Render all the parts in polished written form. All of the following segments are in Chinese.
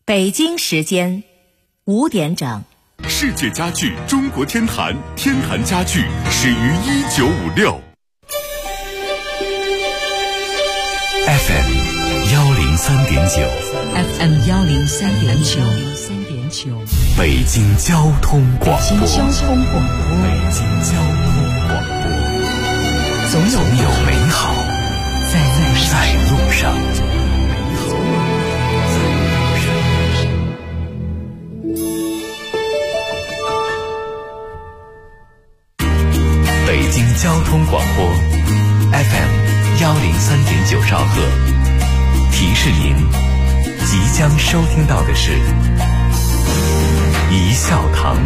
北京时间5点整。 世界家具中国天坛，天坛家具始于1956。FM 103.9 FM 103.9， 北京交通广播。 北京交通广播，总有美好在路上。 北京交通广播 FM 103.9兆赫，提示您即将收听到的是一笑堂。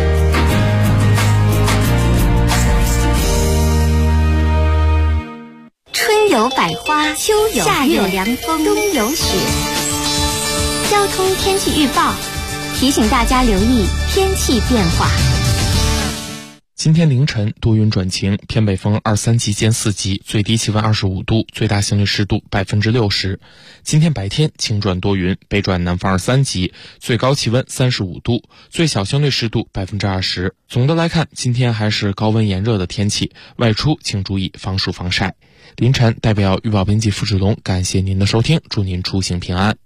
春有百花，秋有夏有凉风，冬有雪。交通天气预报提醒大家留意天气变化。 今天凌晨多云转晴，偏北风2、3级见4级，最低气温25度，最大相对湿度60%。今天白天晴转多云，北转南风2、3级，最高气温35度，最小相对湿度20%。总的来看，今天还是高温炎热的天气，外出请注意防暑防晒。凌晨代表预报编辑付志龙感谢您的收听，祝您出行平安。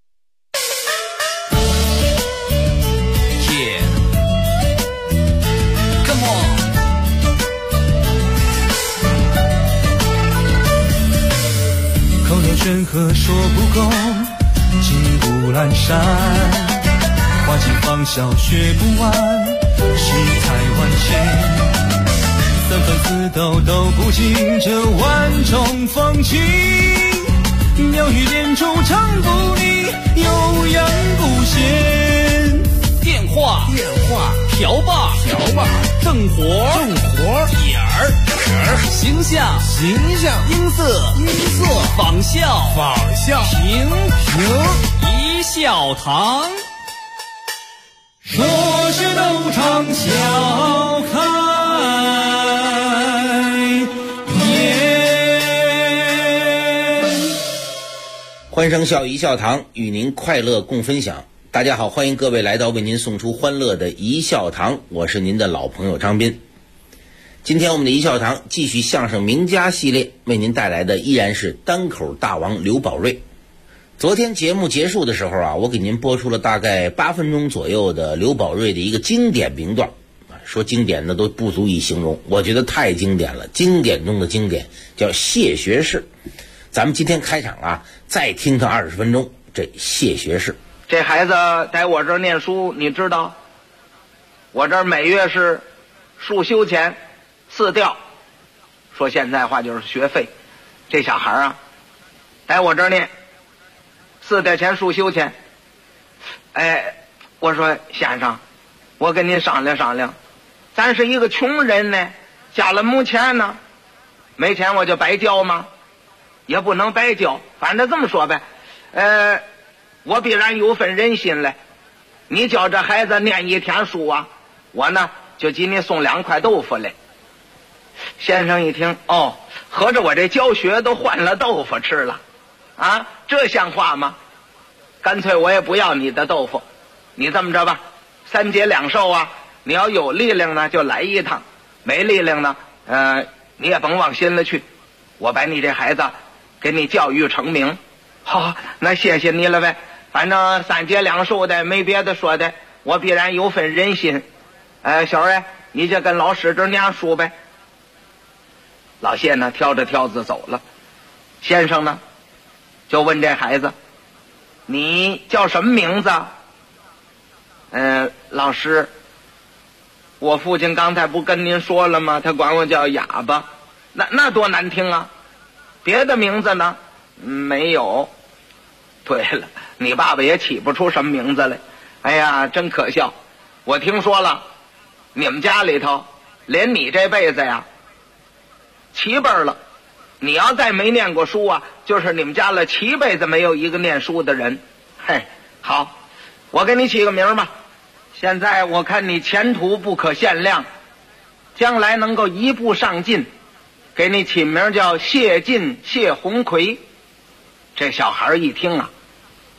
山河说不够，金不阑珊，花尽芳笑学不完，世态万千，三分四斗都不尽这万种风情，妙语连珠唱不腻，悠扬不闲。 电话瓢把正活点儿形象音色仿效评一笑堂， 说是斗场笑开颜。 欢声笑一笑堂，与您快乐共分享。大家好，欢迎各位来到为您送出欢乐的一笑堂，我是您的老朋友张斌。今天我们的一笑堂继续相声名家系列，为您带来的依然是单口大王刘宝瑞。昨天节目结束的时候我给您播出了大概8分钟左右的刘宝瑞的一个经典名段，说经典的都不足以形容，我觉得太经典了，经典中的经典，叫谢学士。咱们今天开场再听他20分钟这谢学士。 这孩子在我这儿念书，你知道，我这儿每月是束修钱4吊，说现在话就是学费。这小孩在我这儿念4吊钱束修钱。我说先生，我跟您商量商量，咱是一个穷人呢，家里没钱呢，没钱我就白交吗？也不能白交，反正这么说呗，我必然有份人心嘞。你教这孩子念1天书我呢就给你送2块豆腐来。先生一听，合着我这教学都换了豆腐吃了这像话吗？干脆我也不要你的豆腐，你这么着吧，3节2寿你要有力量呢就来一趟，没力量呢你也甭往心里去，我把你这孩子给你教育成名。好，那谢谢你了呗，反正3节2寿的没别的说的，我必然有份人心。小儿你就跟老师这念书呗。老谢呢挑着挑子走了。先生呢就问这孩子，你叫什么名字？老师，我父亲刚才不跟您说了吗？他管我叫哑巴。那多难听别的名字呢？没有。对了，你爸爸也起不出什么名字来。哎呀，真可笑。我听说了，你们家里头连你这辈子齐辈了，你要再没念过书就是你们家了齐辈子没有一个念书的人。嘿，好，我给你起个名吧。现在我看你前途不可限量，将来能够一步上进，给你起名叫谢晋谢鸿逵。这小孩一听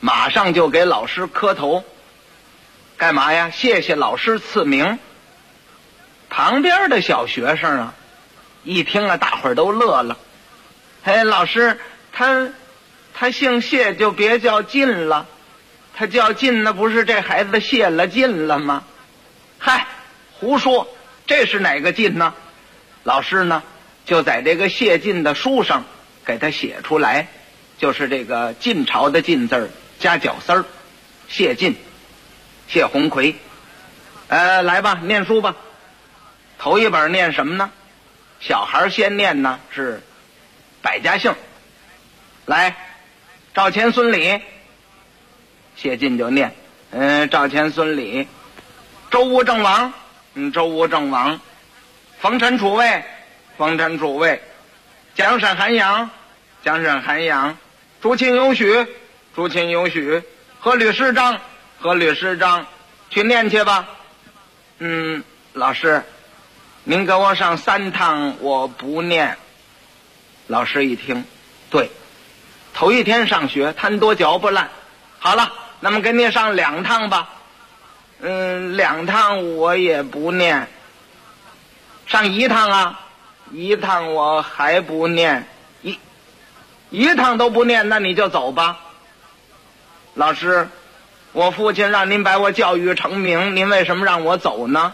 马上就给老师磕头。干嘛呀？谢谢老师赐名。旁边的小学生啊，一听啊，大伙儿都乐了。哎，老师，他姓谢，就别叫进了。他叫进，那不是这孩子谢了进了吗？嗨，胡说，这是哪个进呢？老师呢，就在这个谢晋的书上给他写出来，就是这个晋朝的晋字加绞丝儿，谢晋，谢鸿逵。来吧，念书吧。头一本念什么呢？小孩先念呢是百家姓。来，赵钱孙李。谢晋就念，赵钱孙李。周吴郑王，周吴郑王。冯陈楚卫，冯陈楚卫。蒋沈韩杨，蒋沈韩杨。朱秦雍许，朱秦雍许。阖闾师张，阖闾师张。去念去吧。老师，您给我上3趟，我不念。老师一听，对，头一天上学贪多嚼不烂。好了，那么给你上2趟吧。2趟我也不念。上1趟啊，1趟我还不念。一趟都不念，那你就走吧。老师，我父亲让您把我教育成名，您为什么让我走呢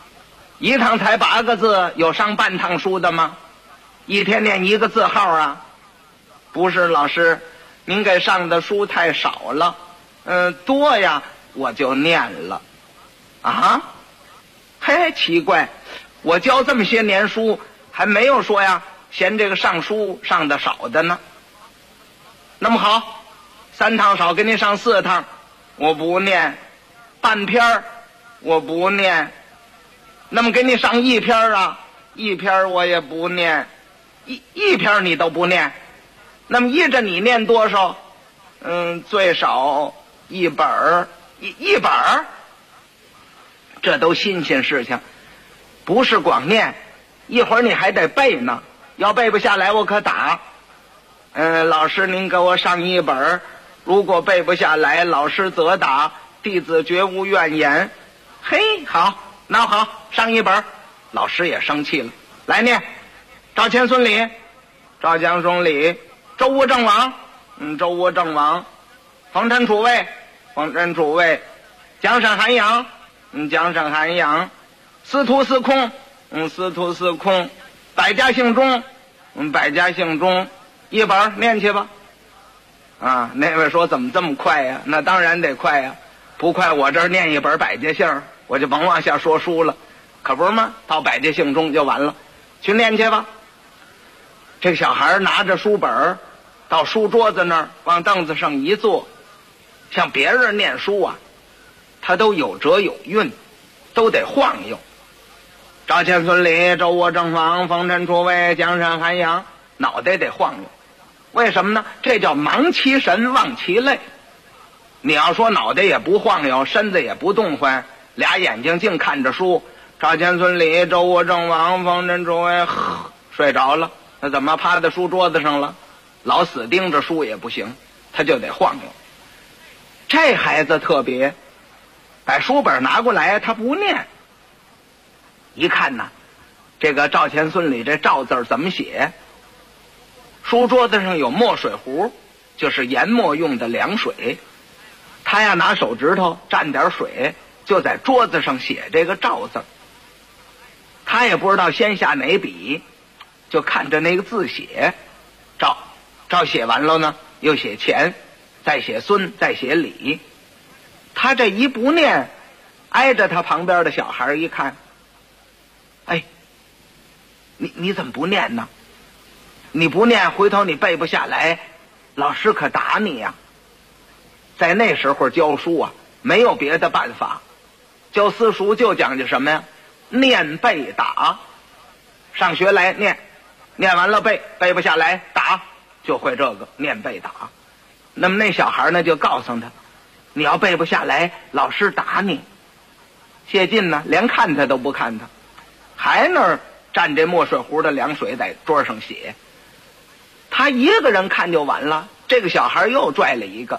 ？1趟才8个字，有上半趟书的吗？一天念1个字号啊？不是，老师，您给上的书太少了。多呀，我就念了。啊？嘿，奇怪，我教这么些年书，还没有说呀嫌这个上书上的少的呢。那么好，3趟少，给你上4趟，我不念。半篇我不念。那么给你上1篇啊，1篇我也不念。一篇你都不念，那么依着你念多少？最少1本一本儿，这都新鲜事情，不是光念，一会儿你还得背呢，要背不下来我可打。老师您给我上1本，如果背不下来，老师责打，弟子绝无怨言。嘿，好，那好，上1本。老师也生气了，来念。赵钱孙李，赵钱孙李。周吴郑王，周吴郑王。冯陈楚卫，冯陈楚卫。蒋沈韩杨，蒋沈韩杨。司徒司空，司徒司空。百家姓钟，百家姓钟。1本念去吧。啊，那位说怎么这么快呀？那当然得快呀，不快我这儿念1本百家姓，我就甭往下说书了，可不是吗？到百家姓中就完了，去念去吧。这小孩拿着书本到书桌子那儿，往凳子上一坐，像别人念书啊，他都有辙有韵，都得晃悠。赵钱孙李，周吴郑王，冯陈楚卫，蒋沈韩杨，脑袋得晃悠。为什么呢？这叫忙其神，忘其类。你要说脑袋也不晃悠，身子也不动换，俩眼睛净看着书，赵钱孙李，周吴郑王，冯陈楚卫，睡着了。那怎么趴在书桌子上了？老死盯着书也不行，他就得晃悠。这孩子特别，把书本拿过来他不念。一看呐，这个赵钱孙李这赵字怎么写？书桌子上有墨水壶，就是研墨用的凉水。他呀拿手指头蘸点水，就在桌子上写这个赵字。他也不知道先下哪笔，就看着那个字写。赵写完了呢，又写钱，再写孙，再写李。他这一不念，挨着他旁边的小孩一看，哎，你怎么不念呢？你不念，回头你背不下来，老师可打你呀。在那时候教书啊，没有别的办法，教私塾就讲究什么呀？念背打。上学来念，念完了背，背不下来打，就会这个念背打。那么那小孩呢，就告诉他，你要背不下来，老师打你。谢晋呢，连看他都不看他，还那儿蘸这墨水壶的凉水在桌上写。他一个人看就完了，这个小孩又拽了一个，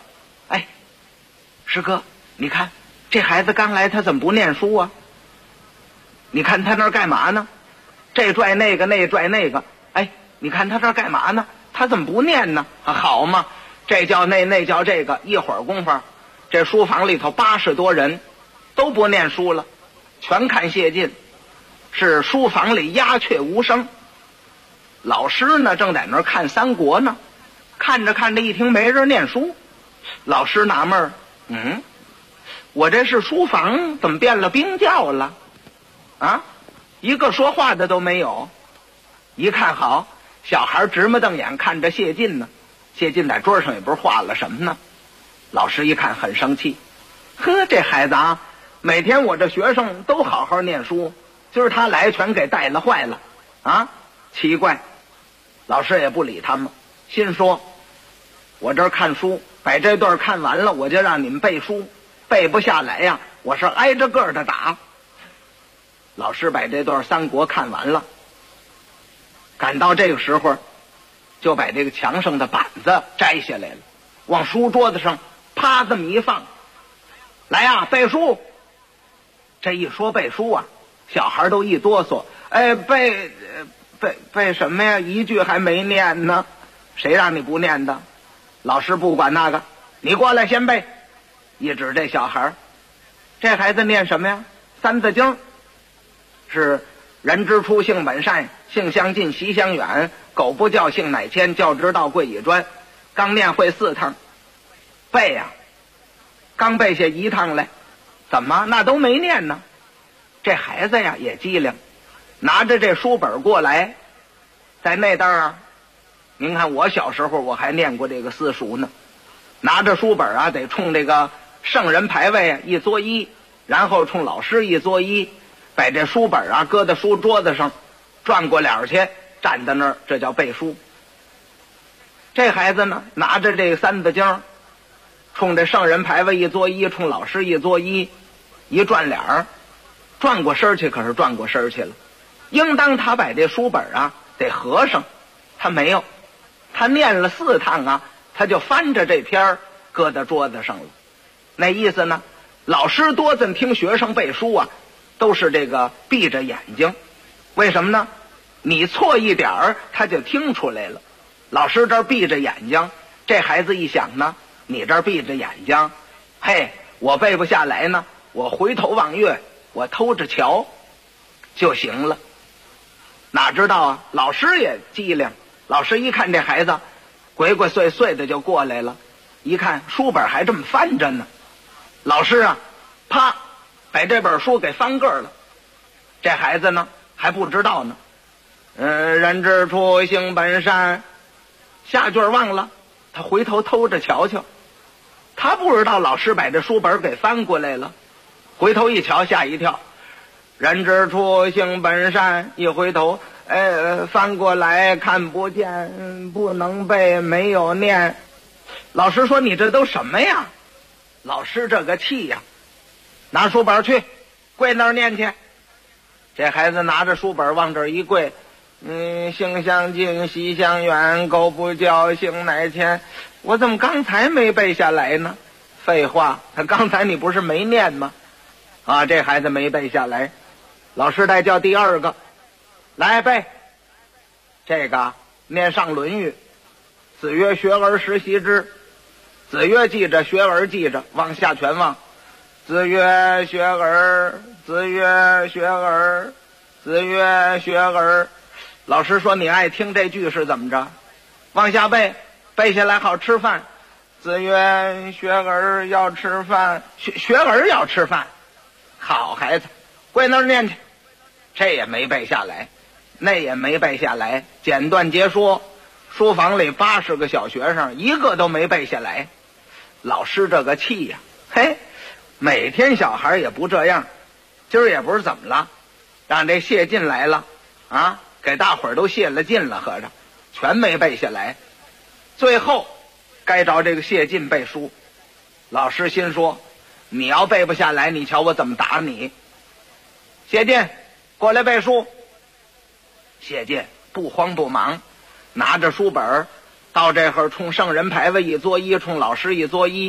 哎，师哥，你看这孩子刚来，他怎么不念书啊？你看他那儿干嘛呢？这拽那个，那拽那个。哎，你看他这儿干嘛呢？他怎么不念呢？好嘛，这叫那，那叫这个，一会儿功夫，这书房里头80多人都不念书了，全看谢晋。是书房里鸦雀无声。老师呢正在那儿看三国呢，看着看着一听没人念书，老师纳闷儿，我这是书房怎么变了冰窖了啊？一个说话的都没有。一看好，小孩直目瞪眼看着谢晋呢。谢晋在桌上也不是画了什么呢。老师一看很生气，呵，这孩子啊，每天我这学生都好好念书，今儿他来全给带了坏了啊！奇怪。老师也不理他们，心说我这儿看书，把这段看完了，我就让你们背书，背不下来呀，我是挨着个的打。老师把这段三国看完了，赶到这个时候，就把这个墙上的板子摘下来了，往书桌子上啪这么一放，来呀，背书。这一说背书啊，小孩都一哆嗦，哎，背什么呀？一句还没念呢。谁让你不念的？老师不管那个，你过来先背。一指这小孩，这孩子念什么呀？三字经，是人之初性本善，性相近习相远，苟不教性乃迁，教之道贵以专。刚念会4趟，背呀，刚背下1趟来，怎么那都没念呢？这孩子呀也机灵，拿着这书本过来，在那当啊，您看我小时候我还念过这个私塾呢，拿着书本啊，得冲这个圣人牌位一作揖，然后冲老师一作揖，把这书本啊搁在书桌子上，转过脸去，站在那儿，这叫背书。这孩子呢，拿着这三字经，冲这圣人牌位一作揖，冲老师一作揖，一转脸儿，转过身去，可是转过身去了。应当他把这书本啊得合上，他没有，他念了4趟啊，他就翻着这篇儿搁在桌子上了。那意思呢，老师多怎听学生背书啊，都是这个闭着眼睛。为什么呢？你错一点儿他就听出来了。老师这儿闭着眼睛，这孩子一想呢，你这儿闭着眼睛，嘿，我背不下来呢，我回头望月，我偷着瞧就行了。哪知道啊，老师也机灵，老师一看这孩子鬼鬼祟祟的就过来了，一看书本还这么翻着呢，老师啊啪把这本书给翻个了。这孩子呢还不知道呢，人之初性本善，下句忘了，他回头偷着瞧瞧，他不知道老师把这书本给翻过来了，回头一瞧吓一跳，人之初性本善，一回头翻过来看不见，不能背，没有念。老师说你这都什么呀？老师这个气呀，拿书本去跪那儿念去。这孩子拿着书本往这儿一跪，性相近习相远，苟不教性乃迁。我怎么刚才没背下来呢？废话，他刚才你不是没念吗？啊，这孩子没背下来。老师再叫第2个来背。这个念上《论语》，子曰学而时习之。子曰记着，学而记着，往下全忘。子曰学而，子曰学而，子曰学而。老师说你爱听这句是怎么着？往下背，背下来好吃饭。子曰学而要吃饭，学而要吃饭。好孩子，跪那儿念去。这也没背下来，那也没背下来。简短截说，书房里80个小学生一个都没背下来。老师这个气呀，嘿，每天小孩也不这样，今儿也不是怎么了，让这谢晋来了啊，给大伙儿都谢了劲了，合着全没背下来。最后该着这个谢晋背书，老师心说你要背不下来，你瞧我怎么打你。谢晋过来背书。谢晋不慌不忙，拿着书本到这会儿冲圣人牌位一作揖，冲老师一作揖，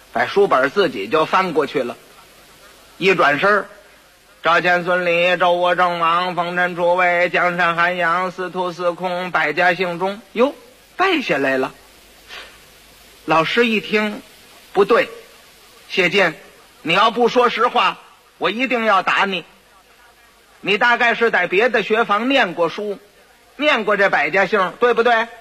把书本自己就翻过去了。一转身，赵钱孙李周我郑王冯陈楚卫江山韩杨司徒司空百家姓中，哟，背下来了。老师一听，不对，谢晋，你要不说实话，我一定要打你。你大概是在别的学房念过书，念过这百家姓，对不对？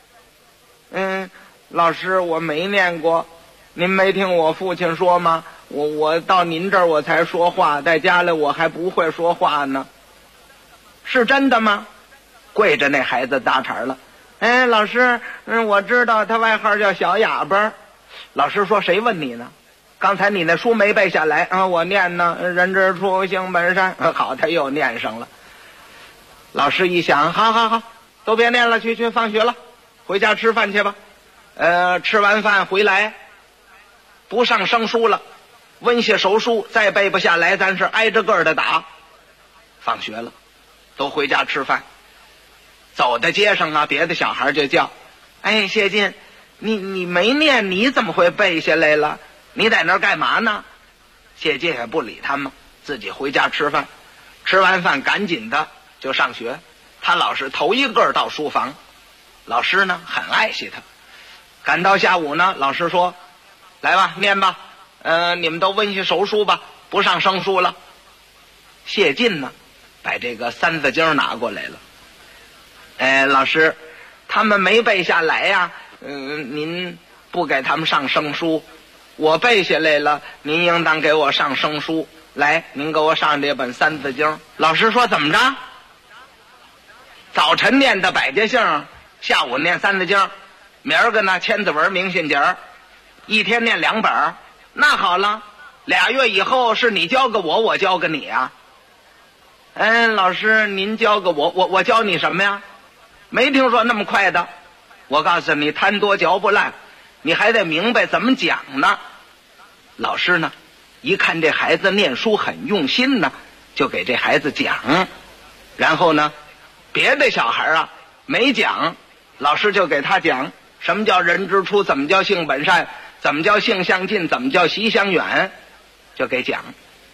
老师，我没念过。您没听我父亲说吗？我到您这儿我才说话，在家里我还不会说话呢。是真的吗？跪着那孩子搭茬了。老师，我知道他外号叫小哑巴。老师说，谁问你呢？刚才你那书没背下来啊？我念呢，人之初性本善。好，他又念上了。老师一想，好，都别念了，去放学了，回家吃饭去吧。吃完饭回来，不上生书了，温习熟书，再背不下来，咱是挨着个的打。放学了，都回家吃饭。走在街上啊，别的小孩就叫：“谢晋，你没念，你怎么会背下来了？你在那儿干嘛呢？”谢晋也不理他们，自己回家吃饭。吃完饭赶紧的就上学。他老是头一个到书房，老师呢很爱惜他。赶到下午呢，老师说：“来吧，念吧，你们都温习熟书吧，不上生书了。”谢晋呢，把这个三字经拿过来了。老师，他们没背下来呀，您不给他们上生书，我背下来了，您应当给我上生书。来，您给我上这本三字经。老师说，怎么着？早晨念的百家姓，下午念三字经，明儿个呢千字文明信节，一天念2本。那好了，2月以后是你教个我，我教个你啊。老师您教个我教你什么呀？没听说那么快的。我告诉你，贪多嚼不烂，你还得明白怎么讲呢。老师呢一看这孩子念书很用心呢，就给这孩子讲。然后呢别的小孩啊没讲，老师就给他讲什么叫人之初，怎么叫性本善，怎么叫性相近，怎么叫习相远，就给讲。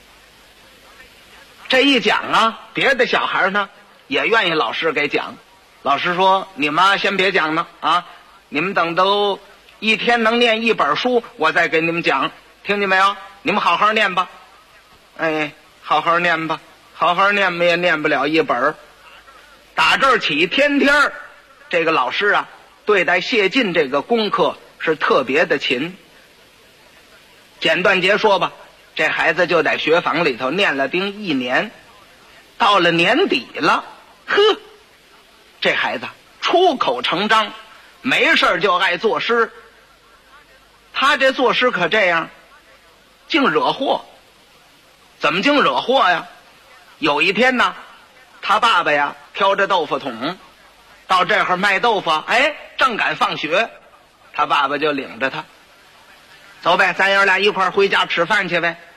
这一讲啊，别的小孩呢也愿意老师给讲。老师说，你们先别讲呢啊，你们等都一天能念1本书，我再给你们讲，听见没有？你们好好念吧。好好念吧，好好念也念不了1本。打这儿起，天天这个老师啊对待谢晋这个功课是特别的勤。简短截说吧，这孩子就在学房里头念了丁1年，到了年底了，这孩子出口成章，没事就爱作诗。他这作诗可这样，净惹祸。怎么净惹祸呀？有一天呢，他爸爸呀挑着豆腐桶到这儿卖豆腐，正赶放学，他爸爸就领着他走呗，咱爷俩一块儿回家吃饭去呗。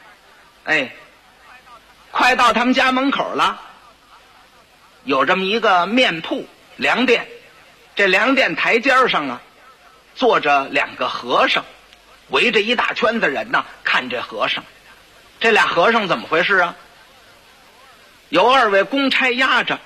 快到他们家门口了，有这么一个面铺粮店，这粮店台阶上啊坐着2个和尚，围着一大圈子人呢看这和尚。这俩和尚怎么回事啊？有2位公差压着，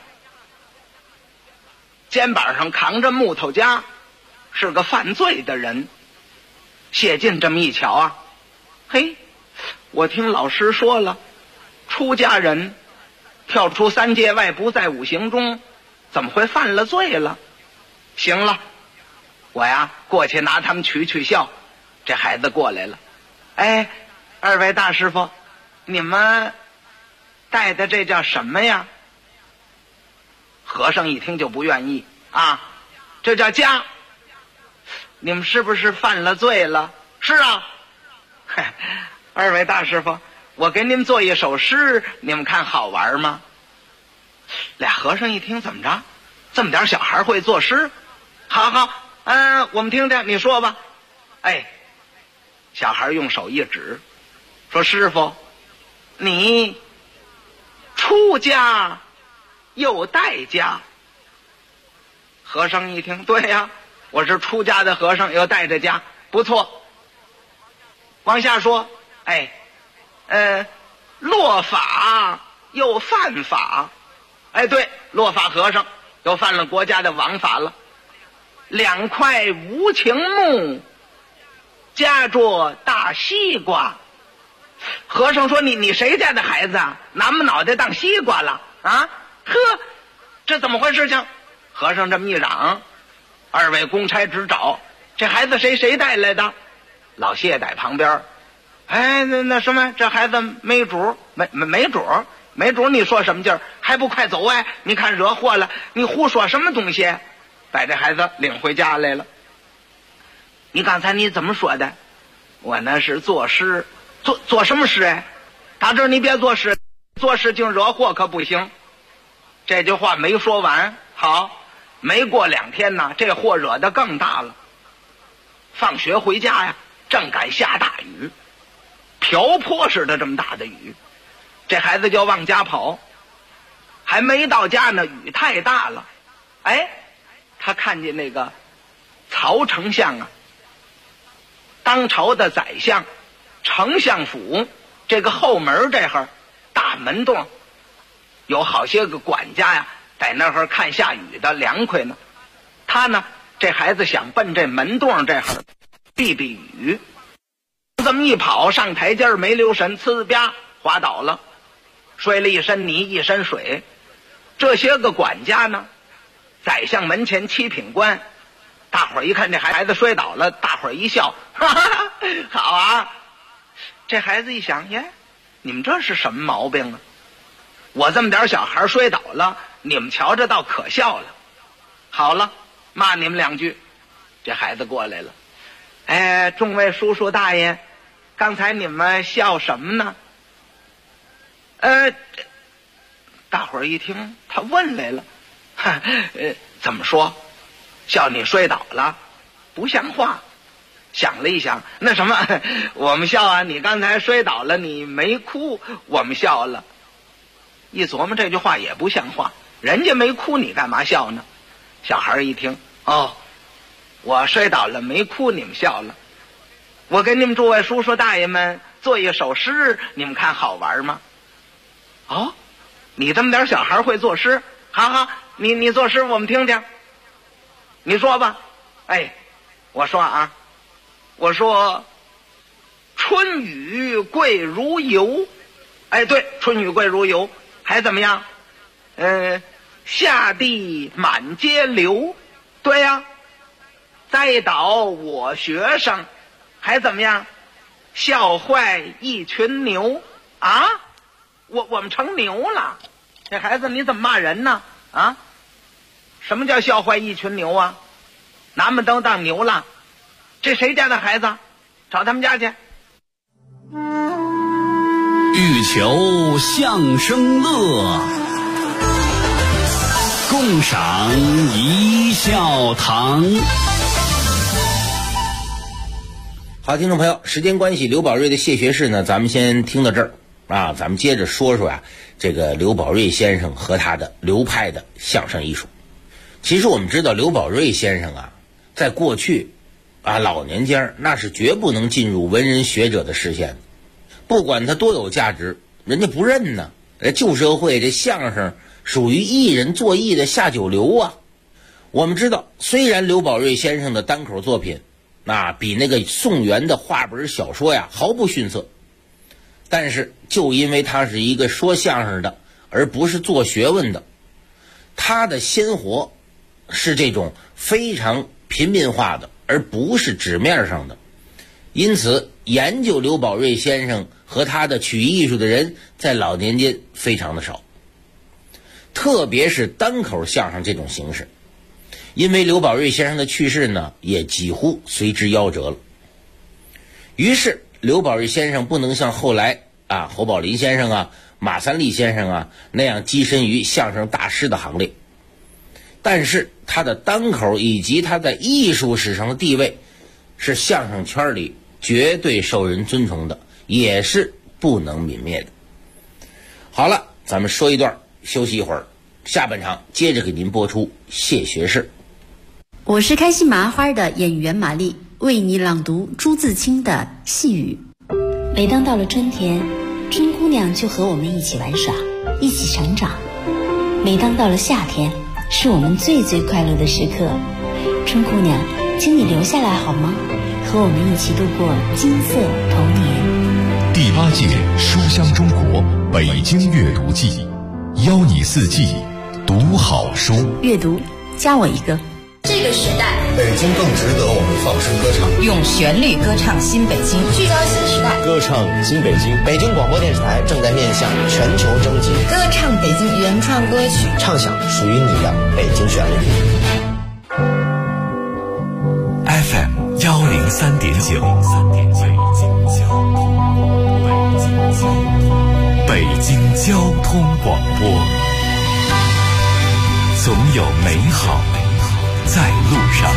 肩膀上扛着木头夹，是个犯罪的人。谢晋这么一瞧啊，我听老师说了，出家人跳出3界外，不在5行中，怎么会犯了罪了？行了，我呀过去拿他们取笑。这孩子过来了，2位大师傅，你们带的这叫什么呀？和尚一听就不愿意啊，这叫家。你们是不是犯了罪了？是啊。2位大师傅，我给您做一首诗，你们看好玩吗？俩和尚一听，怎么着，这么点小孩会作诗？好，我们听听，你说吧。小孩用手一指，说：“师傅，你出家又带家。”和尚一听，对呀，我是出家的和尚，又带着家，不错。 往下说，落法又犯法，对，落法和尚又犯了国家的王法了。2块无情木，夹着大西瓜。和尚说：“你谁家的孩子啊？拿我们脑袋当西瓜了啊？呵，这怎么回事情？”和尚这么一嚷，2位公差直找，这孩子谁带来的？老谢在旁边，那什么，这孩子没主，没主，你说什么劲儿？还不快走你看惹祸了，你胡说什么东西？把这孩子领回家来了。你刚才你怎么说的？我那是作诗，做什么诗大志你别作诗，做事情惹祸可不行。这句话没说完，好，没过2天呢，这祸惹得更大了。放学回家呀，正赶下大雨，瓢泼似的这么大的雨，这孩子就往家跑，还没到家呢，雨太大了。他看见那个曹丞相啊，当朝的宰相，丞相府这个后门这会儿大门洞，有好些个管家呀，在那会儿看下雨的凉快呢。他呢，这孩子想奔这门洞这会儿避避雨，这么一跑上台阶没留神，呲吧滑倒了，摔了一身泥一身水。这些个管家呢，宰相门前7品官，大伙儿一看这孩子摔倒了，大伙儿一笑，哈哈，好啊。这孩子一想，你们这是什么毛病啊？我这么点小孩摔倒了，你们瞧着倒可笑了。好了，骂你们2句。这孩子过来了，众位叔叔大爷，刚才你们笑什么呢？大伙儿一听他问来了，怎么说？笑你摔倒了，不像话。想了一想，那什么，我们笑啊，你刚才摔倒了，你没哭，我们笑了。一琢磨这句话也不像话，人家没哭，你干嘛笑呢？小孩一听，我摔倒了没哭，你们笑了。我给你们诸位叔叔大爷们做一首诗，你们看好玩吗？你这么点小孩会作诗？好，你作诗我们听听。你说吧。我说啊，我说春雨贵如油。对，春雨贵如油。还怎么样？下地满街流。对呀。栽倒我学生。还怎么样？笑坏一群牛。我们成牛了。这孩子你怎么骂人呢？什么叫笑坏一群牛啊？拿们都当牛了。这谁家的孩子？找他们家去。 欲求相声乐，共赏一笑堂。 好，听众朋友，时间关系，刘宝瑞的谢学士呢，咱们先听到这儿咱们接着说说这个刘宝瑞先生和他的流派的相声艺术。其实我们知道刘宝瑞先生在过去老年间那是绝不能进入文人学者的视线，不管他多有价值，人家不认呢。旧社会这相声属于艺人做艺的下九流我们知道，虽然刘宝瑞先生的单口作品比那个宋元的话本小说毫不逊色，但是就因为他是一个说相声的，而不是做学问的，他的鲜活是这种非常平民化的，而不是纸面上的。因此研究刘宝瑞先生和他的曲艺术的人在老年间非常的少，特别是单口相声这种形式。因为刘宝瑞先生的去世呢，也几乎随之夭折了。于是刘宝瑞先生不能像后来侯宝林先生马三立先生那样跻身于相声大师的行列，但是他的单口以及他在艺术史上的地位是相声圈里绝对受人尊崇的，也是不能泯灭的。好了，咱们说一段，休息一会儿，下半场接着给您播出谢学士。 我是开心麻花的演员玛丽，为你朗读朱自清的《细雨》。 每当到了春天，春姑娘就和我们一起玩耍，一起成长。每当到了夏天，是我们最快乐的时刻。春姑娘，请你留下来好吗？和我们一起度过金色童年。 第8届书香中国北京阅读季，邀你四季读好书。 阅读，加我一个。 这个时代， 北京更值得我们放声歌唱， 用旋律歌唱新北京，聚焦新时代， 歌唱新北京。北京广播电视台正在面向全球征集， 歌唱北京原创歌曲， 唱响属于你的北京旋律。 FM 103.9，北京交通广播，总有美好在路上。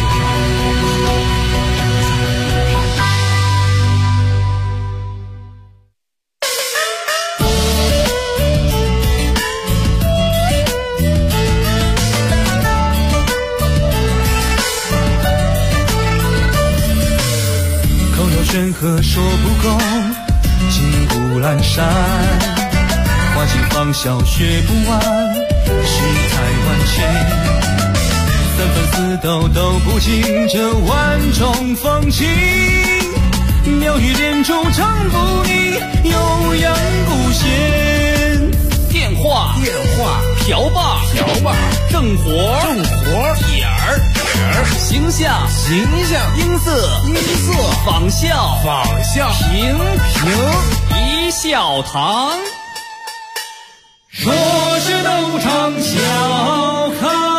口有悬河说不够，金谷阑珊，花尽芳笑学不完，世态万千。三分四斗斗不尽这万种风情，妙语连珠唱不腻，悠扬不闲。 电话瓢把正活点儿形象音色仿效平一笑堂， 说是斗场笑看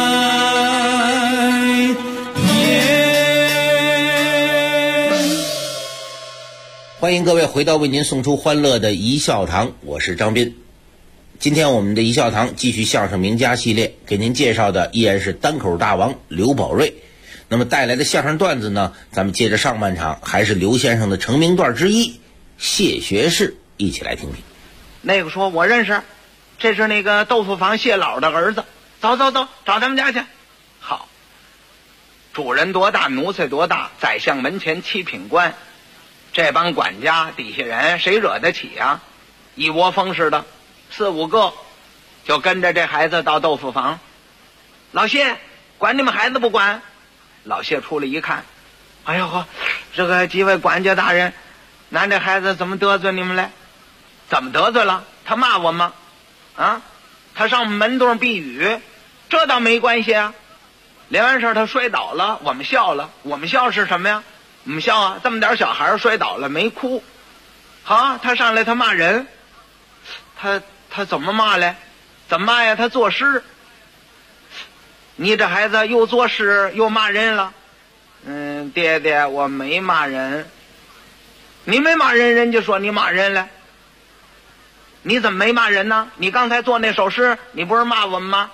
欢迎各位回到为您送出欢乐的一笑堂，我是张斌。今天我们的一笑堂继续相声名家系列，给您介绍的依然是单口大王刘宝瑞。那么带来的相声段子呢，咱们接着上半场还是刘先生的成名段之一谢学士，一起来听听。 那个说我认识，这是那个豆腐坊谢老的儿子，走找他们家去。好，主人多大奴才多大，宰相门前七品官，这帮管家底下人谁惹得起啊？一窝蜂似的4、5个就跟着这孩子到豆腐坊。老谢，管你们孩子不管？老谢出来一看，哎呦呵，这个几位管家大人，咱这孩子怎么得罪你们了？怎么得罪了？他骂我吗？啊，他上门洞避雨，这倒没关系啊。连完事他摔倒了，我们笑了。我们笑是什么呀？我们笑啊，这么点小孩摔倒了没哭。好，他上来他骂人，他怎么骂嘞？怎么骂呀？他作诗。你这孩子又作诗又骂人了。爹爹，我没骂人。你没骂人，人家说你骂人了。你怎么没骂人呢？你刚才做那首诗，你不是骂我们吗？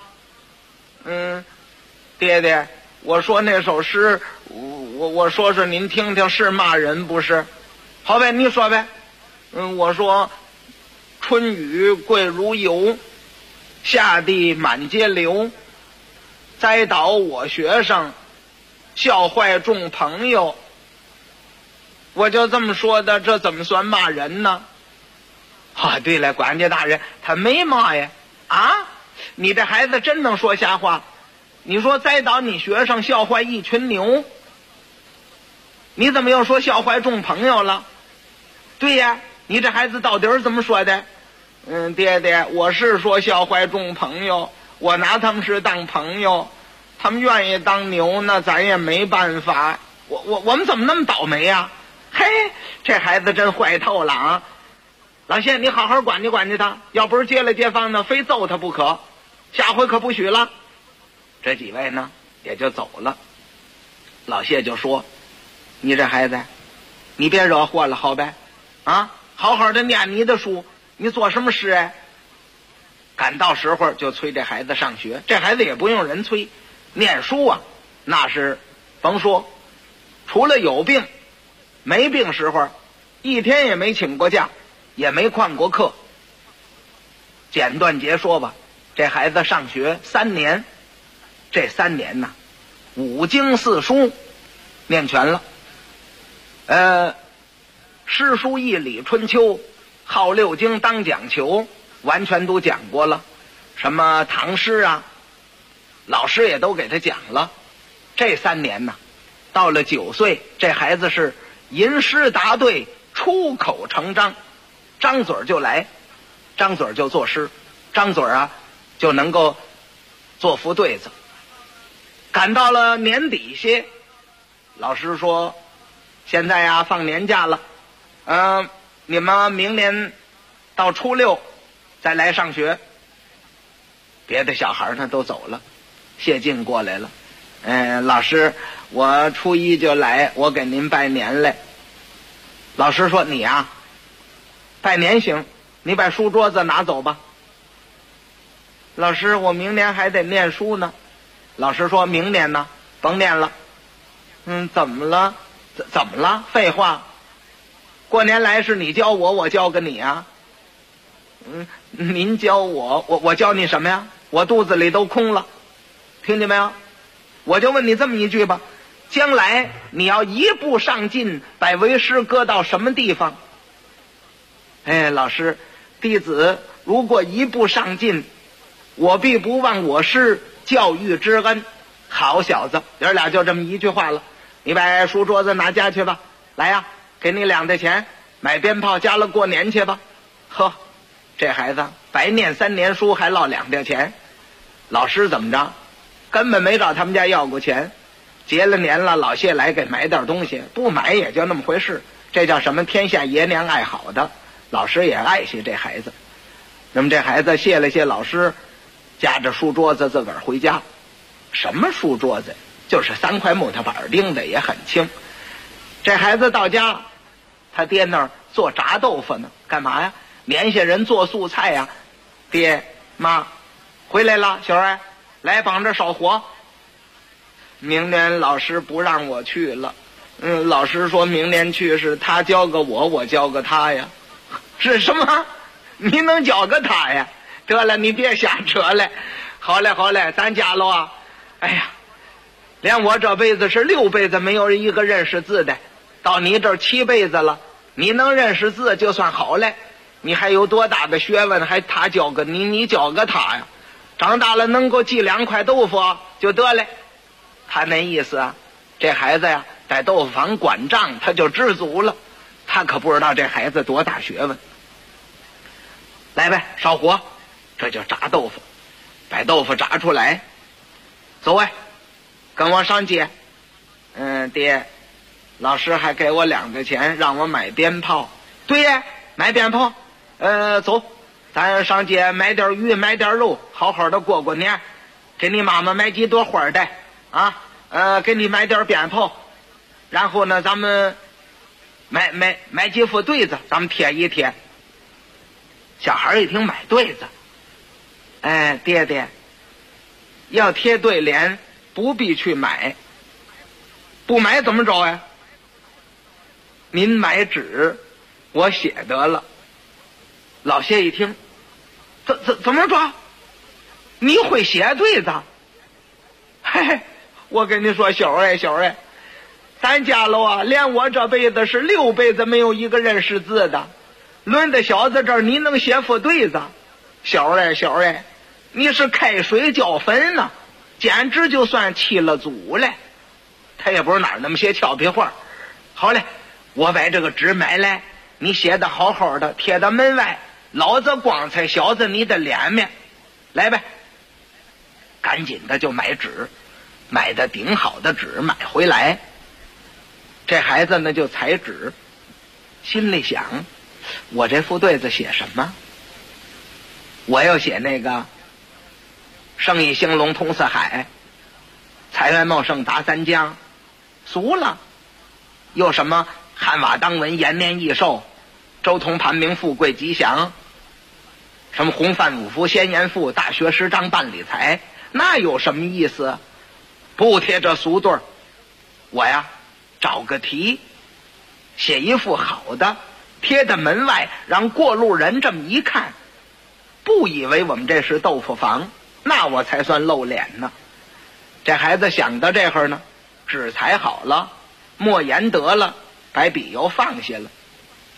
爹爹，我说那首诗，我说说您听听，是骂人不是？好呗，你说呗。我说春雨贵如油，夏地满街流，栽倒我学生，笑坏众朋友。我就这么说的，这怎么算骂人呢？啊，对了，管家大人，他没骂呀。啊，你这孩子真能说瞎话。你说栽倒你学生，笑坏一群牛，你怎么又说笑坏众朋友了？对呀，你这孩子到底是怎么说的？爹爹，我是说笑坏众朋友，我拿他们是当朋友，他们愿意当牛，那咱也没办法。我们怎么那么倒霉呀？嘿，这孩子真坏透了啊！老谢，你好好管教他，要不是接了街坊呢，非揍他不可，下回可不许了。这几位呢也就走了。老谢就说，你这孩子你别惹祸了好呗，啊，好好的念你的书，你做什么事哎？赶到时候就催这孩子上学，这孩子也不用人催，念书啊那是甭说，除了有病没病时候一天也没请过假，也没旷过课。简短截说吧，这孩子上学3年，这3年呢5经4书念全了。 诗书易礼春秋，号六经当讲求，完全都讲过了。什么唐诗啊，老师也都给他讲了。这3年呢，到了9岁，这孩子是吟诗答对，出口成章，张嘴就来，张嘴就作诗，张嘴啊就能够做副对子。赶到了年底些，老师说现在呀放年假了，你们明年到初6再来上学。别的小孩呢都走了，谢晋过来了，老师我初1就来，我给您拜年来。老师说你啊拜年行，你把书桌子拿走吧。老师我明年还得念书呢。老师说明年呢甭念了。怎么了？怎么了？废话，过年来是你教我，我教个你啊。您教我教你什么呀？我肚子里都空了，听见没有？我就问你这么一句吧，将来你要一步上进，把为师搁到什么地方？老师，弟子如果一步上进，我必不忘我师教育之恩。好小子，爷俩就这么一句话了。你把书桌子拿家去吧，来呀，给你2的钱，买鞭炮家了过年去吧。呵，这孩子白念3年书还落2的钱。老师怎么着？根本没找他们家要过钱。结了年了，老谢来给买点东西，不买也就那么回事。这叫什么？天下爷娘爱好的。老师也爱惜这孩子。那么这孩子谢了谢老师，夹着书桌子自个儿回家。什么书桌子？就是3块木头板钉的，也很轻。这孩子到家，他爹那儿做炸豆腐呢，干嘛呀？年下人做素菜呀。爹妈回来了，小儿来帮着烧火。明年老师不让我去了。老师说明年去是他教个我，我教个他呀。是什么？你能教个他呀？得了，你别瞎扯了。好嘞好嘞，咱家喽啊，哎呀，连我这辈子是6辈子没有一个认识字的，到你这7辈子了，你能认识字就算好嘞。你还有多大的学问，还他教个你，你教个他呀？长大了能够记2块豆腐就得了。他那意思啊，这孩子呀在豆腐坊管账他就知足了。他可不知道这孩子多大学问。来呗，烧火，这就炸豆腐，把豆腐炸出来。走哎，跟我上街。爹，老师还给我2个钱让我买鞭炮。对呀，买鞭炮。走，咱上街买点鱼，买点肉，好好的过过年。给你妈妈买几朵花的啊，给你买点鞭炮。然后呢，咱们买几副对子，咱们贴一贴。小孩一听买对子，爹爹，要贴对联不必去买，不买怎么着呀？您买纸，我写得了。老谢一听，怎么着？你会写对子？嘿嘿，我跟你说，小儿，咱家喽啊，连我这辈子是6辈子没有一个认识字的，轮到小子这儿，你能写副对子？小儿，你是开水浇粉呢，简直就算弃了祖了。他也不是哪儿那么些俏皮话。好嘞，我把这个纸买来，你写的好好的，贴到门外，老子光彩，小子你的脸面。来呗，赶紧的就买纸，买的顶好的纸买回来。这孩子呢就裁纸，心里想，我这副对子写什么？我要写那个生意兴隆通四海，财源茂盛达三江，俗了。又什么汉瓦当文延年益寿，周通盘明富贵吉祥，什么洪范五福先言赋，大学诗章办理财，那有什么意思？不贴这俗对儿，我呀找个题，写一副好的，贴在门外，让过路人这么一看，不以为我们这是豆腐坊，那我才算露脸呢。这孩子想到这会儿呢，纸裁好了，墨研得了，把笔又放下了。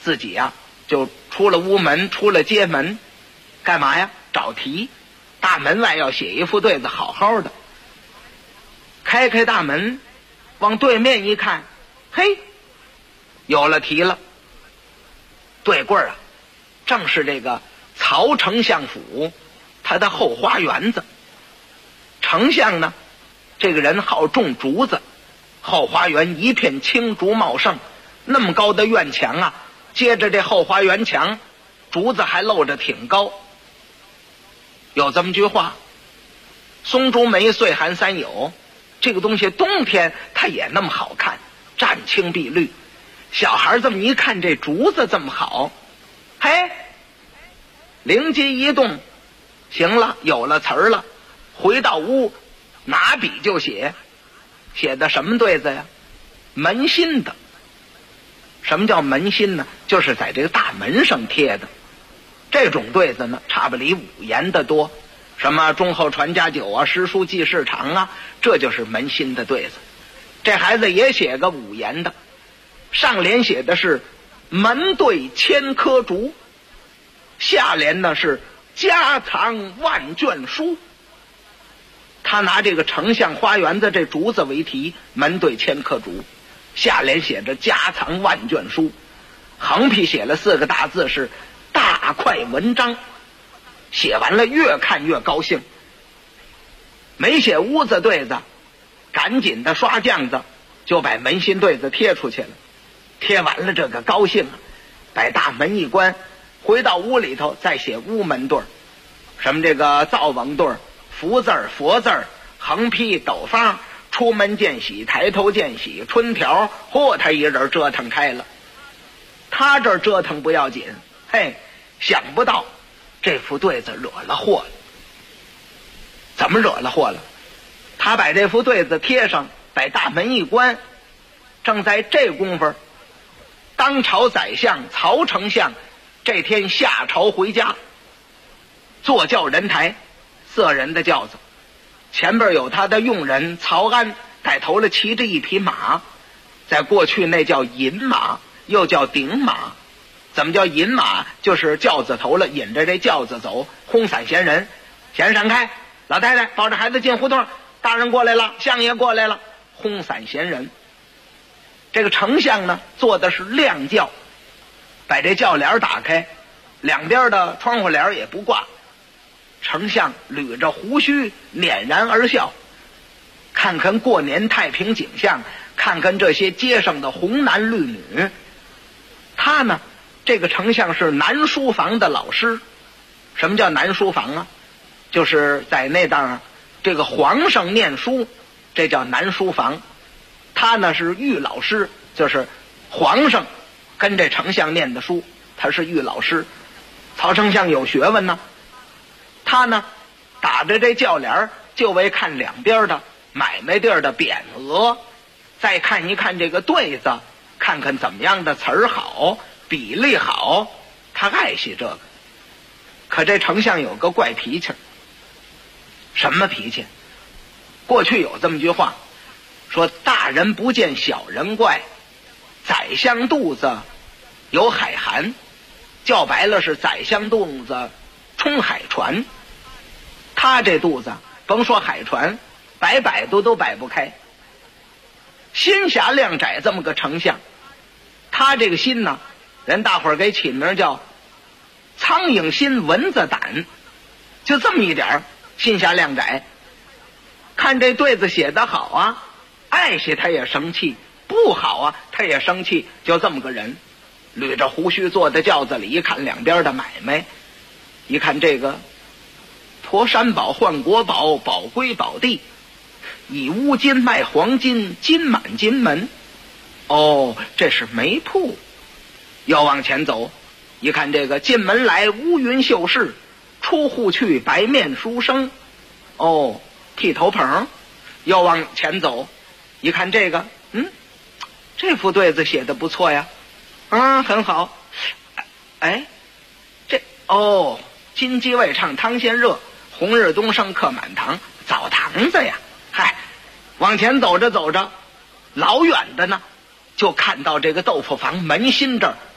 自己呀就出了屋门，出了街门，干嘛呀？找题。大门外要写一副对子，好好的。开大门，往对面一看，嘿，有了题了。对棍啊，正是这个曹丞相府他的后花园子。丞相呢，这个人好种竹子，后花园一片青竹茂盛，那么高的院墙啊，接着这后花园墙，竹子还露着挺高。有这么句话，松竹梅岁寒三有，这个东西冬天它也那么好看，湛青碧绿。小孩这么一看，这竹子这么好，嘿，灵机一动，行了，有了词儿了，回到屋拿笔就写。写的什么对子呀？门心的。什么叫门心呢？就是在这个大门上贴的。这种对子呢，差不离5言的多，什么忠厚传家久啊，诗书记事长啊，这就是门心的对子。这孩子也写个5言的，上联写的是门对千棵竹，下联呢是家藏万卷书。他拿这个丞相花园的这竹子为题，门对千棵竹，下联写着家藏万卷书，横批写了4个大字是大块文章。写完了越看越高兴。没写屋子对子，赶紧的刷浆子就把门心对子贴出去了。贴完了这个高兴，把大门一关，回到屋里头再写屋门对儿，什么这个灶王对儿、福字儿、佛字儿、横批、斗方、出门见喜、抬头见喜、春条，嚯，他一人折腾开了。他这折腾不要紧，嘿，想不到这副对子惹了祸了。怎么惹了祸了？他把这副对子贴上，把大门一关，正在这功夫，当朝宰相曹丞相这天下朝回家，坐轿人台，4人的轿子，前边有他的佣人曹安带头了，骑着一匹马，在过去那叫引马，又叫顶马。怎么叫引马？就是轿子头了，引着这轿子走，轰散闲人。闲人闪开，老太太抱着孩子进胡同，大人过来了，相爷过来了，轰散闲人。这个丞相呢，坐的是亮轿，把这轿帘打开，两边的窗户帘也不挂。丞相捋着胡须，捻然而笑，看看过年太平景象，看看这些街上的红男绿女。他呢，这个丞相是南书房的老师。什么叫南书房啊？就是在那当啊，这个皇上念书，这叫南书房。他呢是御老师，就是皇上跟这丞相念的书，他是御老师。曹丞相有学问呢，他呢打着这轿帘，就为看两边的买卖地儿的匾额，再看一看这个对子，看看怎么样的词儿好，比例好，他爱惜这个。可这丞相有个怪脾气。什么脾气？过去有这么句话，说大人不见小人怪，宰相肚子有海寒，叫白了是宰相肚子冲海船。他这肚子甭说海船，摆都摆不开。心狭量窄这么个丞相，他这个心呢，人大伙儿给起名叫苍蝇心蚊子胆，就这么一点儿心狭量窄。看这对子写得好啊，爱惜他也生气，不好啊他也生气，就这么个人。捋着胡须坐在轿子里，一看两边的买卖，一看这个驮山宝换国宝，宝归宝地，以乌金卖黄金，金满金门。哦，这是煤铺。要往前走，一看这个进门来乌云绣饰，出户去白面书生。哦，剃头棚。要往前走，一看这个，这副对子写的不错呀，很好。哎，这金鸡未唱汤先热，红日东升客满堂，澡堂子呀。嗨，往前走着走着，老远的呢，就看到这个豆腐房门心这儿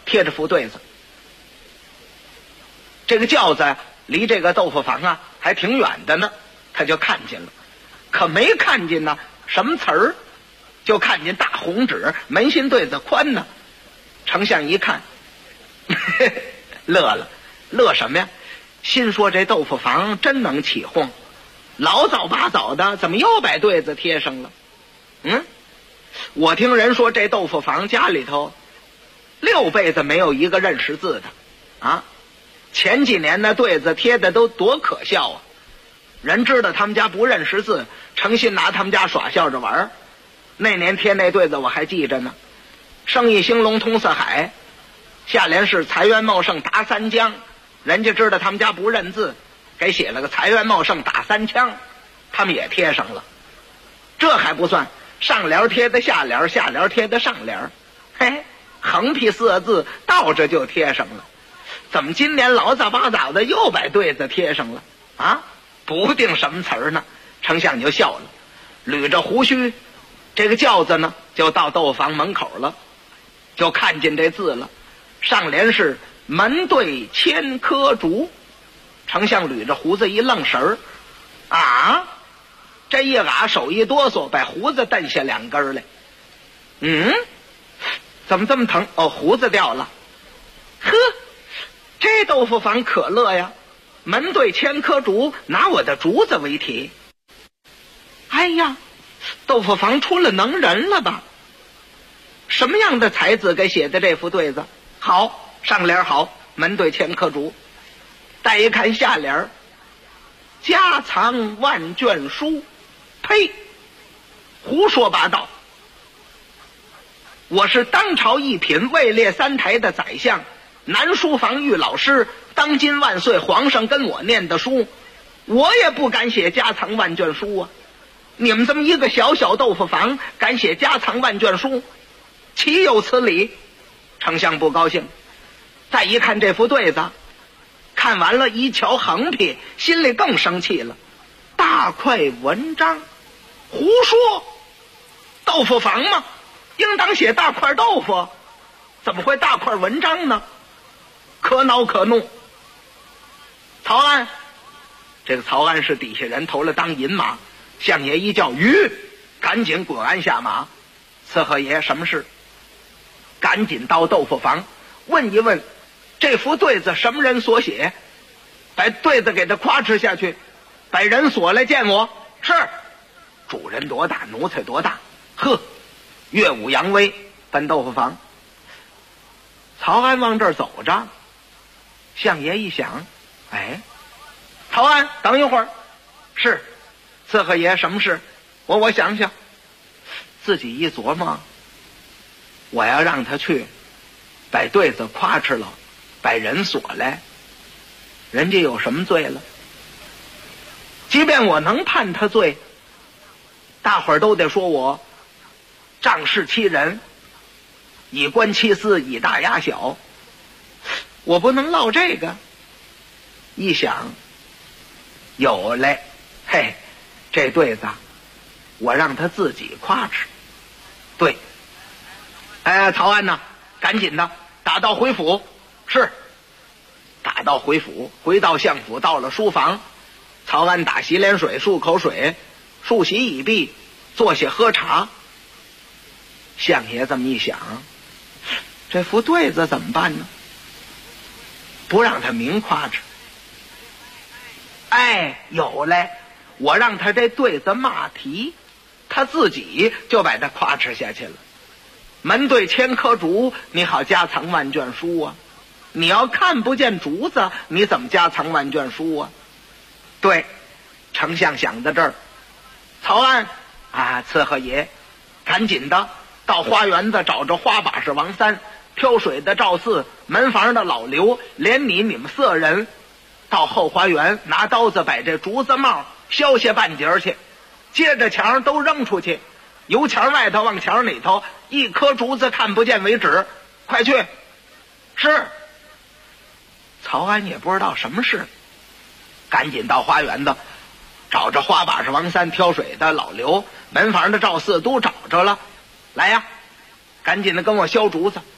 贴着副对子。这个轿子离这个豆腐房啊还挺远的呢，他就看见了，可没看见呢什么词儿，就看见大红纸，门心对子宽呢。丞相一看乐了，乐什么呀？心说这豆腐房真能起哄，老早八早的怎么又把对子贴上了？我听人说这豆腐房家里头6辈子没有一个认识字的啊！前几年那对子贴的都多可笑啊！人知道他们家不认识字，诚心拿他们家耍笑着玩。那年贴那对子我还记着呢，生意兴隆通四海，下联是财源茂盛达3江，人家知道他们家不认字，给写了个财源茂盛打3枪，他们也贴上了。这还不算，上联贴的下联，下联贴的上联，嘿，横批4个字倒着就贴上了。怎么今年老早八早的又把对子贴上了啊？不定什么词儿呢。丞相就笑了，捋着胡须，这个轿子呢就到豆腐房门口了，就看见这字了。上联是门对千棵竹，丞相捋着胡子一愣神儿，啊，这一嘎手一哆嗦，把胡子蹬下2根来。怎么这么疼？哦，胡子掉了。呵，这豆腐房可乐呀，门对千棵竹，拿我的竹子为题。哎呀，豆腐房出了能人了吧？什么样的才子给写的这副对子？好，上联好，门对千棵竹。再一看下联，家藏万卷书。呸，胡说八道！我是当朝一品，位列3台的宰相，南书房御老师，当今万岁皇上跟我念的书，我也不敢写家藏万卷书啊！你们这么一个小小豆腐房，敢写家藏万卷书，岂有此理！丞相不高兴。再一看这副对子，看完了一瞧横批，心里更生气了。大块文章，胡说！豆腐房嘛，应当写大块豆腐，怎么会大块文章呢？可恼可怒。曹安，这个曹安是底下人投了当银马，相爷一叫吁，赶紧滚鞍下马。伺候爷什么事？赶紧到豆腐房问一问，这幅对子什么人所写？把对子给他夸哧下去，把人锁来见我。是，主人多大，奴才多大。呵，耀武扬威，奔豆腐房。曹安往这儿走着，相爷一想，哎，曹安，等一会儿。是，伺候爷什么事？我想想。自己一琢磨，我要让他去把对子夸哧了，把人锁来，人家有什么罪了？即便我能判他罪，大伙儿都得说我仗势欺人，以官欺私，以大压小，我不能落这个。一想，有嘞，嘿，这对子我让他自己夸哧。对，曹安呐，赶紧的打道回府。是，打道回府，回到相府，到了书房，曹安打洗脸水，漱口水，漱洗已毕，坐下喝茶。相爷这么一想，这副对子怎么办呢？不让他明夸哧。哎，有嘞，我让他这对子骂题，他自己就把它夸哧下去了。门对千棵竹，你好家藏万卷书啊！你要看不见竹子，你怎么家藏万卷书啊？对，丞相想到这儿，曹安啊，伺候爷，赶紧的到花园子找着花把式王三，挑水的赵四，门房的老刘，连你们4人到后花园拿刀子把这竹子帽削下半截去，接着墙都扔出去，由墙外头往墙里头，一颗竹子看不见为止。快去！是。曹安也不知道什么事，赶紧到花园子找着花把式王三，挑水的老刘，门房的赵四都找着了。来呀，赶紧的跟我削竹子。大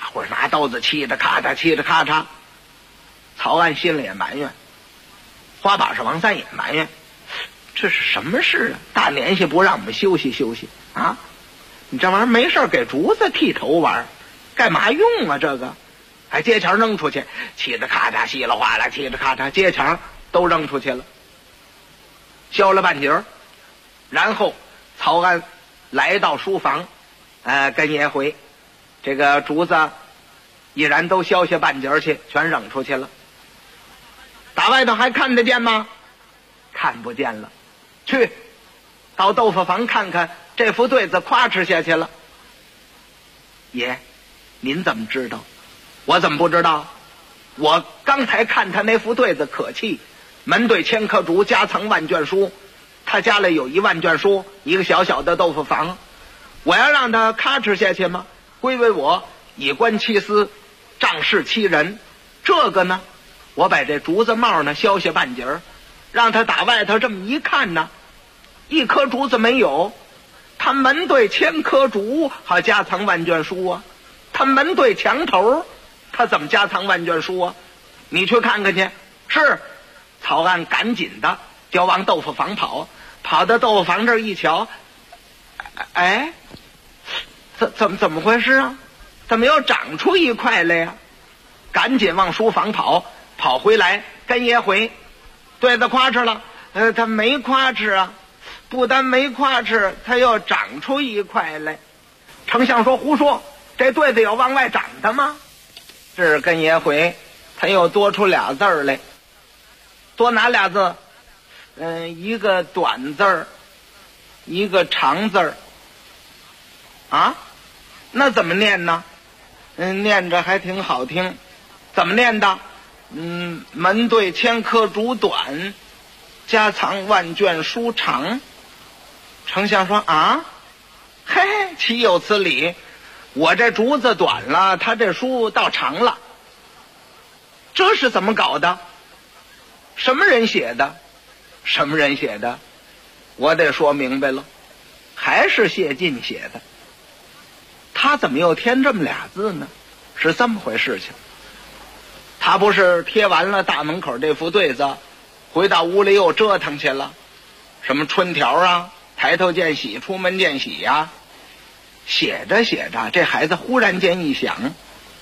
伙拿刀子气着咔嚓气着咔嚓。曹安心里也埋怨，花把式王三也埋怨，这是什么事啊？大年下不让我们休息休息啊！你这玩意儿没事给竹子剃头玩，干嘛用啊？这个还接钱扔出去，气着咔嚓稀里哗啦，气着咔嚓接钱都扔出去了，消了半截儿。然后曹安来到书房，跟爷回，这个竹子已然都消下半截去，全扔出去了。打外头还看得见吗？看不见了。去到豆腐房看看，这副对子夸哧下去了。爷，您怎么知道？我怎么不知道？我刚才看他那副对子可气，门对千棵竹，家藏万卷书。他家里有1万卷书，一个小小的豆腐房，我要让他咔哧下去吗？归为我，以官欺私，仗势欺人。这个呢，我把这竹子帽呢削下半截儿，让他打外头这么一看呢，一颗竹子没有。他门对千棵竹，好家藏万卷书啊。他门对墙头，他怎么家藏万卷书啊？你去看看去。是。曹安赶紧的就往豆腐房跑，跑到豆腐房这儿一瞧，哎，怎么回事啊？怎么又长出一块来呀？赶紧往书房跑回来跟爷回，对子夸哧了。他没夸哧啊，不但没夸哧，他又长出一块来。丞相说胡说，这对子有往外长的吗？这是跟爷回，他又多出俩字儿来。多哪俩字？一个短字儿，一个长字儿。啊，那怎么念呢？念着还挺好听。怎么念的？门对千棵竹短，家藏万卷书长。丞相说啊，嘿，岂有此理！我这竹子短了，他这书倒长了，这是怎么搞的？什么人写的？什么人写的？我得说明白了，还是谢晋写的。他怎么又添这么俩字呢？是这么回事情。他不是贴完了大门口这副对子，回到屋里又折腾去了，什么春条啊，抬头见喜，出门见喜呀。写着写着，这孩子忽然间一想，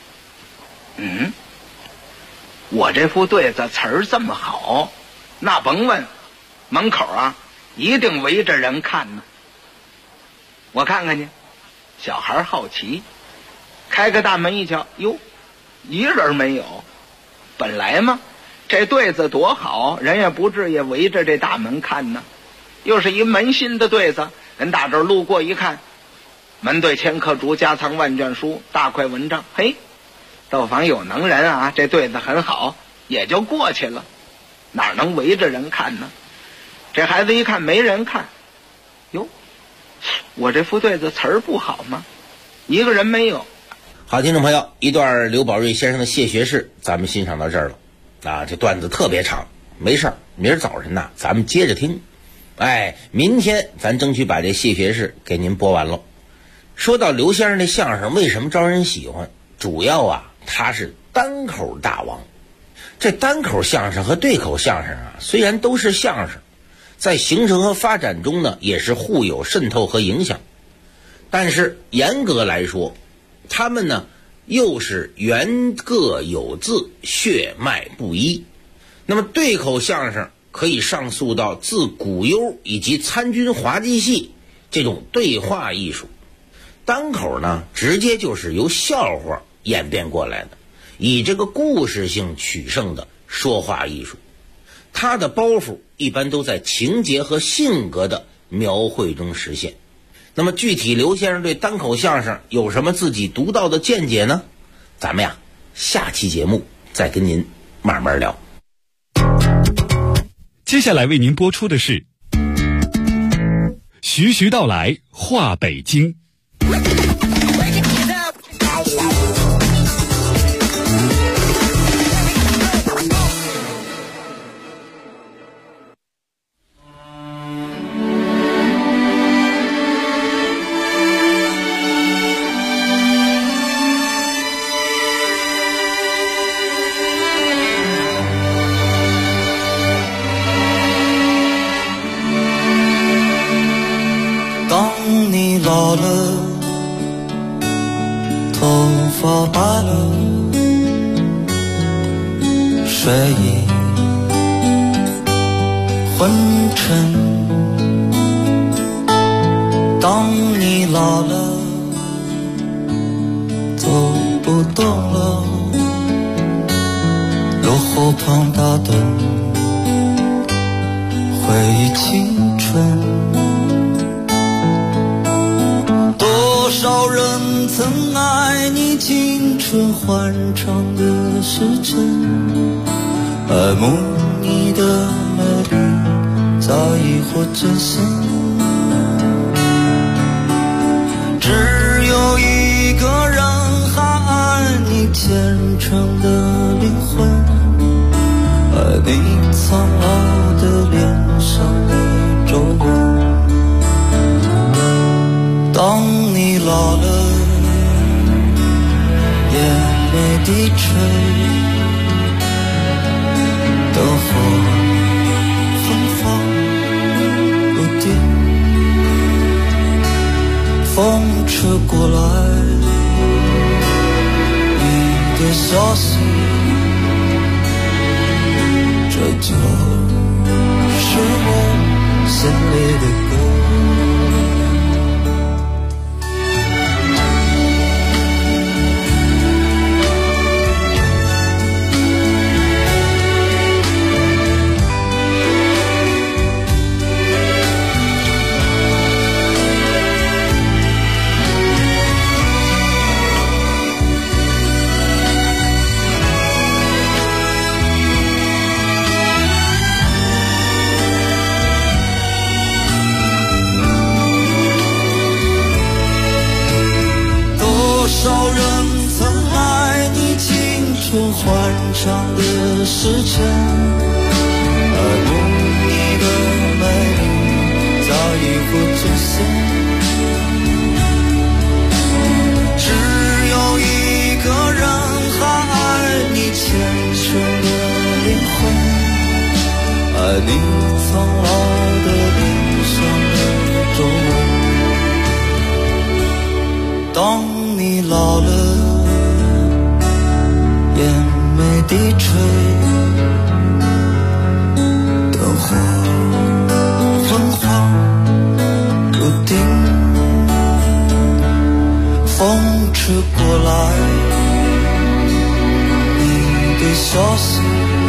我这副对子词儿这么好，那甭问，门口啊一定围着人看呢。我看看去。小孩好奇，开个大门一瞧，哟，一人没有。本来嘛，这对子多好，人也不至于围着这大门看呢。又是一门新的对子，人打这儿路过一看，门对千棵竹，家藏万卷书，大块文章。嘿，豆房有能人啊，这对子很好，也就过去了，哪能围着人看呢？这孩子一看没人看，哟，我这副对子词儿不好吗？一个人没有。 好，听众朋友，一段刘宝瑞先生的谢学士咱们欣赏到这儿了啊，这段子特别长，没事儿，明儿早晨呢咱们接着听。明天咱争取把这谢学士给您播完了。说到刘先生的相声为什么招人喜欢，主要啊他是单口大王。这单口相声和对口相声啊，虽然都是相声，在形成和发展中呢也是互有渗透和影响，但是严格来说，他们呢又是原各有字，血脉不一。那么对口相声可以上溯到自古幽以及参军滑稽戏这种对话艺术，单口呢直接就是由笑话演变过来的，以这个故事性取胜的说话艺术。它的包袱一般都在情节和性格的描绘中实现。那么具体刘先生对单口相声有什么自己独到的见解呢？咱们呀下期节目再跟您慢慢聊。 接下来为您播出的是徐徐道来话北京。 头发白了，睡意昏沉。当你老了，走不动了，落后庞大的回忆青春。多少人曾爱你青春欢畅的时辰，爱慕你的美丽早已或真实。只有一个人还爱你虔诚的灵魂，爱你苍老的脸上的皱纹。当你老了，眼泪低垂，灯火昏黄不定，风吹过来你的消息，这就是我心里的歌。欢畅的时辰，爱慕你的美丽早已不真实。只有一个人还爱你虔诚的灵魂，爱你苍老的脸上的皱纹。当你老了，眼眉低垂，灯火昏黄不定，风吹过来你的消息，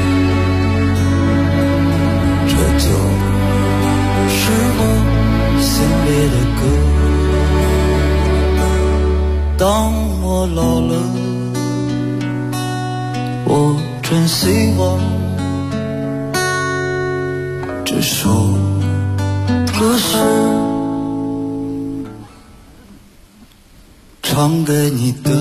这就是我心里的歌。当我老了，我真希望这首歌是唱给你的。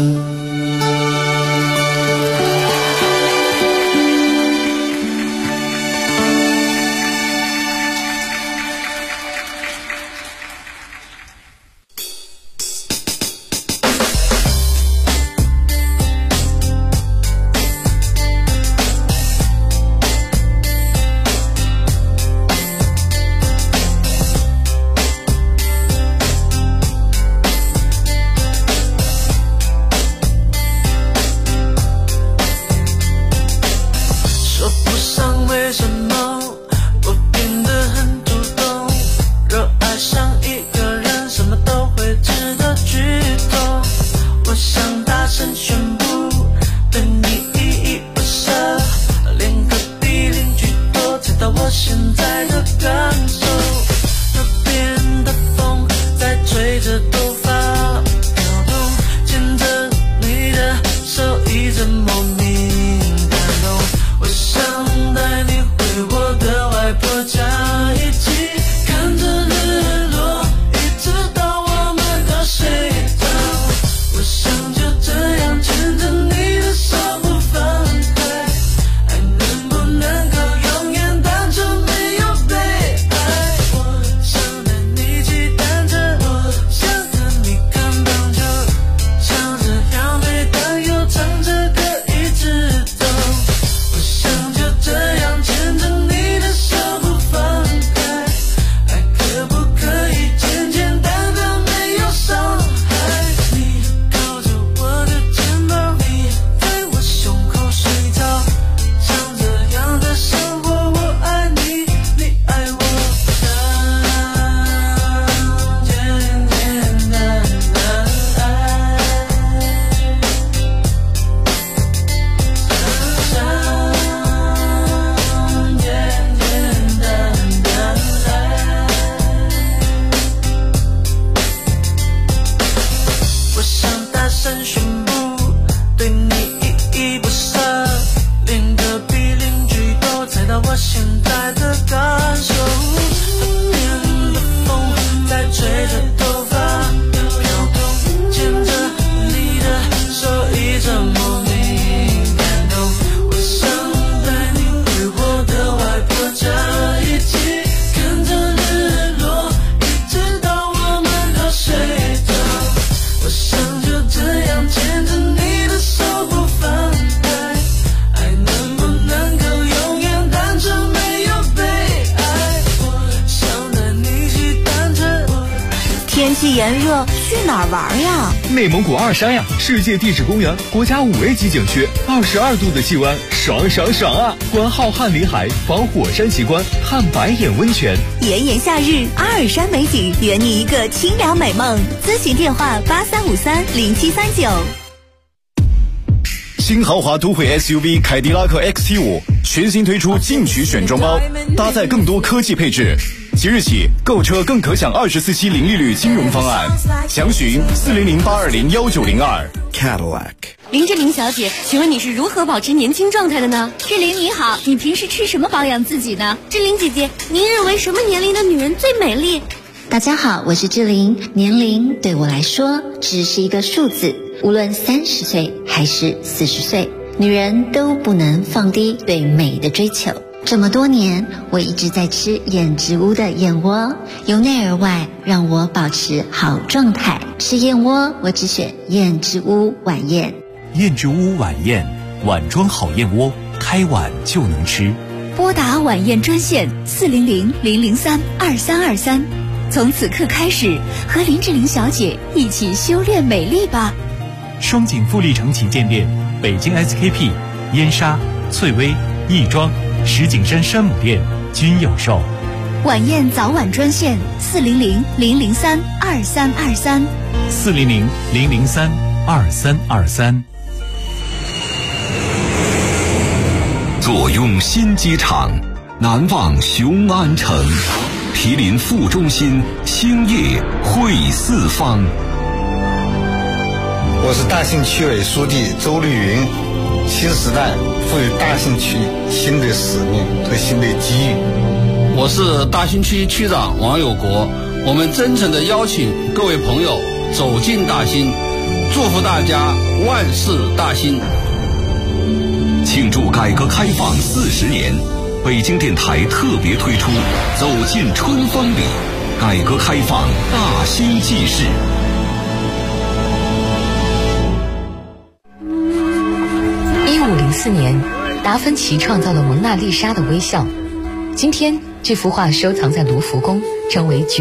想就对你依依不舍，连隔壁邻居都猜到我现在的感受。冬天的风在吹着头发飘动，牵着你的手一直莫名感动。我想带你回我的外婆家，一起看着日落，一直到我们都睡着。我想就这样牵着你的手不放开，爱能不能够永远单纯没有被爱？我想带你去单纯。 天气炎热，去哪儿玩呀？ 内蒙古二山呀，世界地质公园国家5A级景区，22度的气温，爽爽爽啊！观浩瀚林海，访火山奇观，看白眼温泉。 炎炎夏日，阿尔山美景，圆你一个清凉美梦。咨询电话83530739。 新豪华都会 SUV 凯迪拉克 XT5全新推出进取选装包，搭载更多科技配置。即日起购车更可享24期零利率金融方案，详询400-820-1902。 Cadillac。 林志玲小姐，请问你是如何保持年轻状态的呢？ 志玲你好，你平时吃什么保养自己呢？志玲姐姐，您认为什么年龄的女人最美丽？ 大家好，我是志玲。年龄对我来说只是一个数字，无论30岁还是40岁，女人都不能放低对美的追求。这么多年，我一直在吃燕之屋的燕窝，由内而外让我保持好状态。吃燕窝，我只选燕之屋晚宴。 燕之屋晚宴，碗装好燕窝，开碗就能吃。 拨打晚宴专线400-003-2323，从此刻开始，和林志玲小姐一起修炼美丽吧。 双井富力城旗舰店、北京 SKP、燕莎、翠微、亦庄、石景山山姆店均有售。 晚宴早晚专线400-003-2323 400-003-2323。 坐拥新机场，难忘雄安城，毗邻副中心，兴业汇四方。 我是大兴区委书记周绿云。新时代赋予大兴区新的使命和新的机遇。 我是大兴区区长王有国，我们真诚地邀请各位朋友走进大兴，祝福大家万事大兴。 庆祝改革开放40年，北京电台特别推出走进春风里，改革开放大兴纪事。 1504年，达芬奇创造了蒙娜丽莎的微笑。今天，这幅画收藏在卢浮宫，成为